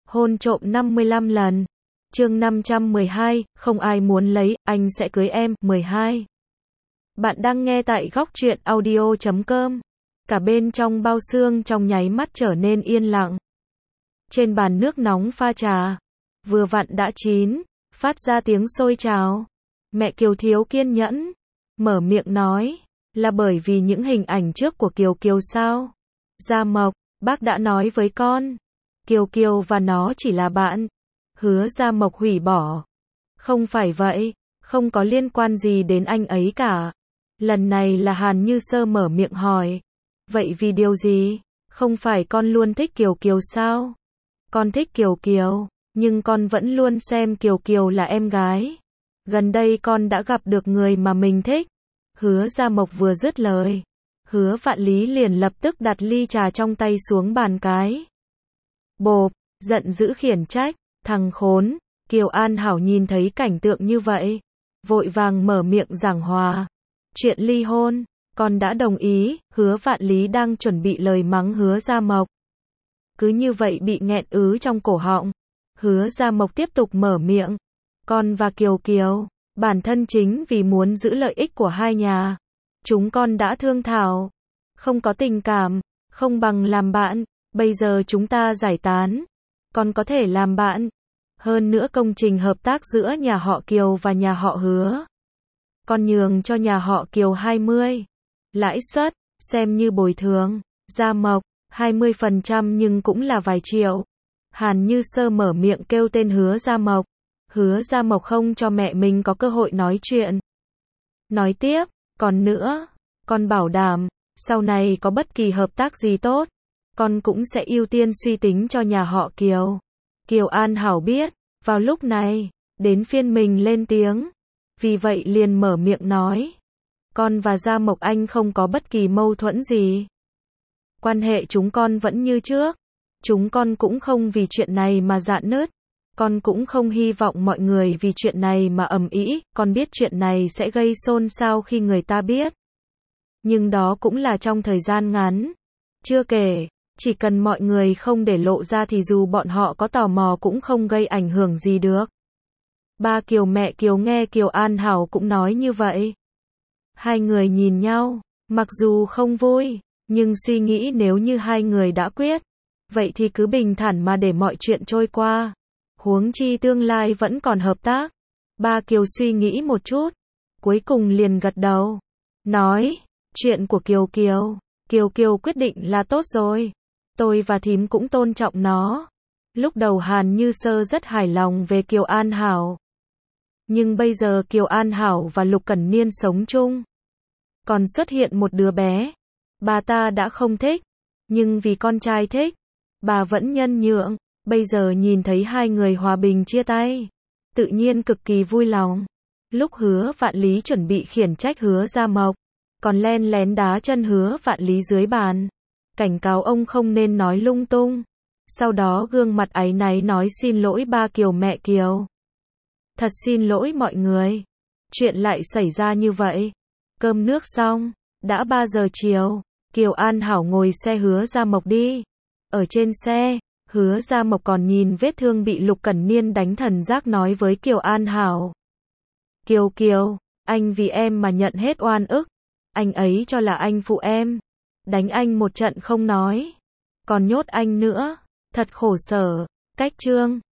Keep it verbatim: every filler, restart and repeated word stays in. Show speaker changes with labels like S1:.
S1: Hôn trộm năm mươi lăm lần. Chương năm trăm mười hai, không ai muốn lấy, anh sẽ cưới em. mười hai. Bạn đang nghe tại góc truyện audio chấm com. Cả bên trong bao xương trong nháy mắt trở nên yên lặng. Trên bàn nước nóng pha trà, vừa vặn đã chín, phát ra tiếng sôi trào. Mẹ Kiều thiếu kiên nhẫn, mở miệng nói, là bởi vì những hình ảnh trước của Kiều Kiều sao? Gia Mộc, bác đã nói với con, Kiều Kiều và nó chỉ là bạn. Hứa Gia Mộc hủy bỏ. Không phải vậy, không có liên quan gì đến anh ấy cả. Lần này là Hàn Như Sơ mở miệng hỏi. Vậy vì điều gì? Không phải con luôn thích Kiều Kiều sao? Con thích Kiều Kiều, nhưng con vẫn luôn xem Kiều Kiều là em gái. Gần đây con đã gặp được người mà mình thích. Hứa Gia Mộc vừa dứt lời, Hứa Vạn Lý liền lập tức đặt ly trà trong tay xuống bàn cái. Bộp, giận dữ khiển trách, thằng khốn. Kiều An Hảo nhìn thấy cảnh tượng như vậy, vội vàng mở miệng giảng hòa. Chuyện ly hôn, con đã đồng ý. Hứa Vạn Lý đang chuẩn bị lời mắng Hứa Gia Mộc. Cứ như vậy bị nghẹn ứ trong cổ họng. Hứa Gia Mộc tiếp tục mở miệng. Con và Kiều Kiều, bản thân chính vì muốn giữ lợi ích của hai nhà. Chúng con đã thương thảo. Không có tình cảm, không bằng làm bạn. Bây giờ chúng ta giải tán. Con có thể làm bạn. Hơn nữa công trình hợp tác giữa nhà họ Kiều và nhà họ Hứa. Con nhường cho nhà họ Kiều hai mươi. Lãi suất, xem như bồi thường. Gia Mộc, hai mươi phần trăm nhưng cũng là vài triệu. Hàn Như Sơ mở miệng kêu tên Hứa Gia Mộc. Hứa Gia Mộc không cho mẹ mình có cơ hội nói chuyện. Nói tiếp, còn nữa, con bảo đảm, sau này có bất kỳ hợp tác gì tốt, con cũng sẽ ưu tiên suy tính cho nhà họ Kiều. Kiều An Hảo biết, vào lúc này, đến phiên mình lên tiếng. Vì vậy liền mở miệng nói. Con và Gia Mộc anh không có bất kỳ mâu thuẫn gì. Quan hệ chúng con vẫn như trước. Chúng con cũng không vì chuyện này mà rạn nứt. Con cũng không hy vọng mọi người vì chuyện này mà ầm ĩ. Con biết chuyện này sẽ gây xôn xao khi người ta biết. Nhưng đó cũng là trong thời gian ngắn. Chưa kể, chỉ cần mọi người không để lộ ra thì dù bọn họ có tò mò cũng không gây ảnh hưởng gì được. Ba Kiều mẹ Kiều nghe Kiều An Hảo cũng nói như vậy. Hai người nhìn nhau, mặc dù không vui, nhưng suy nghĩ nếu như hai người đã quyết, vậy thì cứ bình thản mà để mọi chuyện trôi qua. Huống chi tương lai vẫn còn hợp tác. Ba Kiều suy nghĩ một chút, cuối cùng liền gật đầu. Nói, chuyện của Kiều Kiều, Kiều Kiều quyết định là tốt rồi. Tôi và thím cũng tôn trọng nó. Lúc đầu Hàn Như Sơ rất hài lòng về Kiều An Hảo. Nhưng bây giờ Kiều An Hảo và Lục Cẩn Niên sống chung. Còn xuất hiện một đứa bé. Bà ta đã không thích. Nhưng vì con trai thích, bà vẫn nhân nhượng. Bây giờ nhìn thấy hai người hòa bình chia tay, tự nhiên cực kỳ vui lòng. Lúc Hứa Vạn Lý chuẩn bị khiển trách Hứa Gia Mộc, còn len lén đá chân Hứa Vạn Lý dưới bàn, cảnh cáo ông không nên nói lung tung. Sau đó gương mặt áy náy nói xin lỗi ba Kiều mẹ Kiều. Thật xin lỗi mọi người. Chuyện lại xảy ra như vậy. Cơm nước xong, đã ba giờ chiều, Kiều An Hảo ngồi xe Hứa Gia Mộc đi. Ở trên xe, Hứa Gia Mộc còn nhìn vết thương bị Lục Cẩn Niên đánh thần giác nói với Kiều An Hảo. Kiều Kiều, anh vì em mà nhận hết oan ức. Anh ấy cho là anh phụ em. Đánh anh một trận không nói. Còn nhốt anh nữa. Thật khổ sở. Cách chương.